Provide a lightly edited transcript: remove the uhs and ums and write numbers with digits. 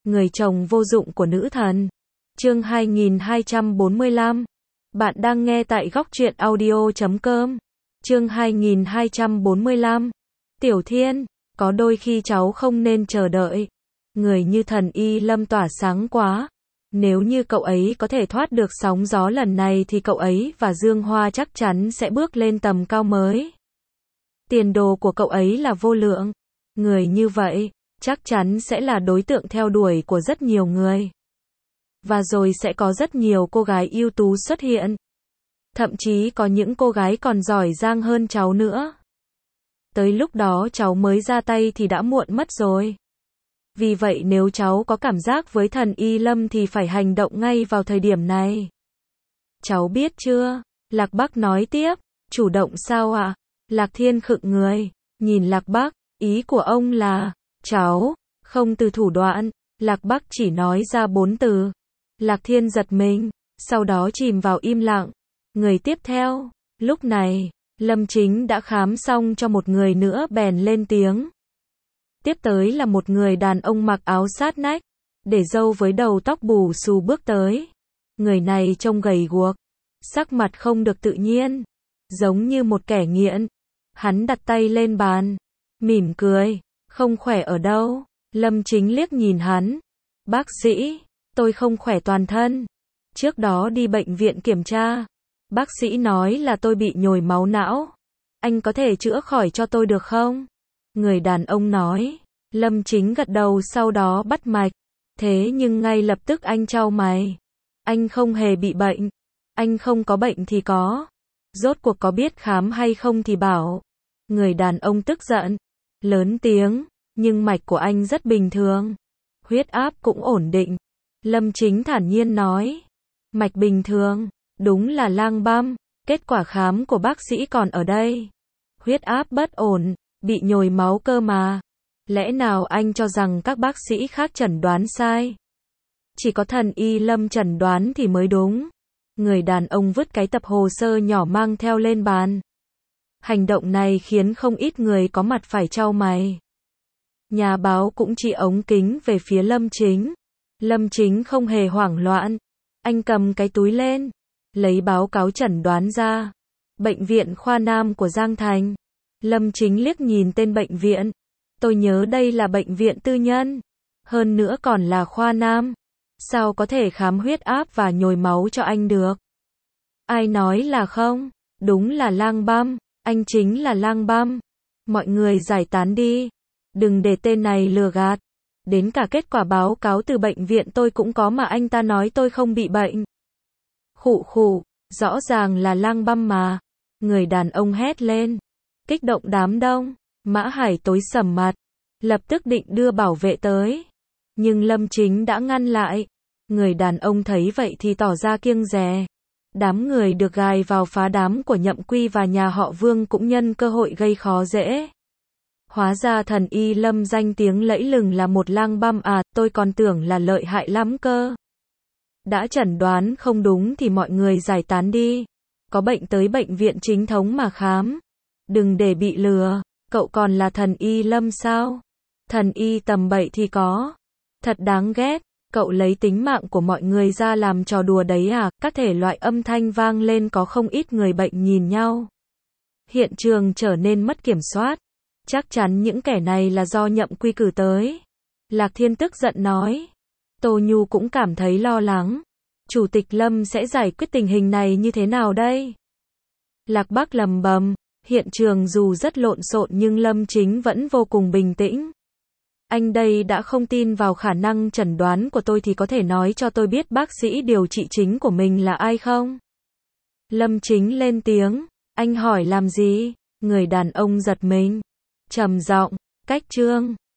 người chồng vô dụng của nữ thần. Chương 2245. Bạn đang nghe tại góc truyện audio.com. Chương 2245. Tiểu Thiên, có đôi khi cháu không nên chờ đợi. Người như thần Y Lâm tỏa sáng quá. Nếu như cậu ấy có thể thoát được sóng gió lần này thì cậu ấy và Dương Hoa chắc chắn sẽ bước lên tầm cao mới. Tiền đồ của cậu ấy là vô lượng. Người như vậy, chắc chắn sẽ là đối tượng theo đuổi của rất nhiều người. Và rồi sẽ có rất nhiều cô gái ưu tú xuất hiện. Thậm chí có những cô gái còn giỏi giang hơn cháu nữa. Tới lúc đó cháu mới ra tay thì đã muộn mất rồi. Vì vậy nếu cháu có cảm giác với thần Y Lâm thì phải hành động ngay vào thời điểm này. Cháu biết chưa? Lạc Bắc nói tiếp. Chủ động sao ạ? Lạc Thiên khựng người, nhìn Lạc Bắc, ý của ông là, cháu, không từ thủ đoạn. Lạc Bắc chỉ nói ra 4 từ. Lạc Thiên giật mình, sau đó chìm vào im lặng. Người tiếp theo, lúc này, Lâm Chính đã khám xong cho một người nữa bèn lên tiếng. Tiếp tới là một người đàn ông mặc áo sát nách, để râu với đầu tóc bù xù bước tới. Người này trông gầy guộc, sắc mặt không được tự nhiên, giống như một kẻ nghiện. Hắn đặt tay lên bàn, mỉm cười, không khỏe ở đâu. Lâm Chính liếc nhìn hắn. Bác sĩ, tôi không khỏe toàn thân. Trước đó đi bệnh viện kiểm tra, bác sĩ nói là tôi bị nhồi máu não. Anh có thể chữa khỏi cho tôi được không? Người đàn ông nói. Lâm Chính gật đầu sau đó bắt mạch. Thế nhưng ngay lập tức anh chau mày. Anh không hề bị bệnh. Anh không có bệnh thì có. Rốt cuộc có biết khám hay không thì bảo. Người đàn ông tức giận, lớn tiếng, nhưng mạch của anh rất bình thường. Huyết áp cũng ổn định. Lâm Chính thản nhiên nói. Mạch bình thường, đúng là lang băm. Kết quả khám của bác sĩ còn ở đây. Huyết áp bất ổn, bị nhồi máu cơ mà. Lẽ nào anh cho rằng các bác sĩ khác chẩn đoán sai? Chỉ có thần Y Lâm chẩn đoán thì mới đúng. Người đàn ông vứt cái tập hồ sơ nhỏ mang theo lên bàn. Hành động này khiến không ít người có mặt phải chau mày. Nhà báo cũng chỉ ống kính về phía Lâm Chính. Lâm Chính không hề hoảng loạn. Anh cầm cái túi lên, lấy báo cáo chẩn đoán ra. Bệnh viện Khoa Nam của Giang Thành. Lâm Chính liếc nhìn tên bệnh viện. Tôi nhớ đây là bệnh viện tư nhân. Hơn nữa còn là Khoa Nam. Sao có thể khám huyết áp và nhồi máu cho anh được? Ai nói là không? Đúng là lang băm. Anh chính là lang băm. Mọi người giải tán đi. Đừng để tên này lừa gạt. Đến cả kết quả báo cáo từ bệnh viện tôi cũng có mà anh ta nói tôi không bị bệnh. Khụ khụ, rõ ràng là lang băm mà. Người đàn ông hét lên. Kích động đám đông. Mã Hải tối sầm mặt. Lập tức định đưa bảo vệ tới. Nhưng Lâm Chính đã ngăn lại. Người đàn ông thấy vậy thì tỏ ra kiêng dè. Đám người được gài vào phá đám của Nhậm Quy và nhà họ Vương cũng nhân cơ hội gây khó dễ. Hóa ra thần Y Lâm danh tiếng lẫy lừng là một lang băm à, tôi còn tưởng là lợi hại lắm cơ. Đã chẩn đoán không đúng thì mọi người giải tán đi. Có bệnh tới bệnh viện chính thống mà khám. Đừng để bị lừa. Cậu còn là thần Y Lâm sao? Thần Y tầm bậy thì có. Thật đáng ghét. Cậu lấy tính mạng của mọi người ra làm trò đùa đấy à? Các thể loại âm thanh vang lên có không ít người bệnh nhìn nhau. Hiện trường trở nên mất kiểm soát. Chắc chắn những kẻ này là do Nhậm Quy cử tới. Lạc Thiên tức giận nói. Tô Nhu cũng cảm thấy lo lắng. Chủ tịch Lâm sẽ giải quyết tình hình này như thế nào đây? Lạc Bắc lầm bầm. Hiện trường dù rất lộn xộn nhưng Lâm Chính vẫn vô cùng bình tĩnh. Anh đây đã không tin vào khả năng chẩn đoán của tôi thì có thể nói cho tôi biết bác sĩ điều trị chính của mình là ai không? Lâm Chính lên tiếng. Anh hỏi làm gì? Người đàn ông giật mình. Trầm giọng. Cách Trương.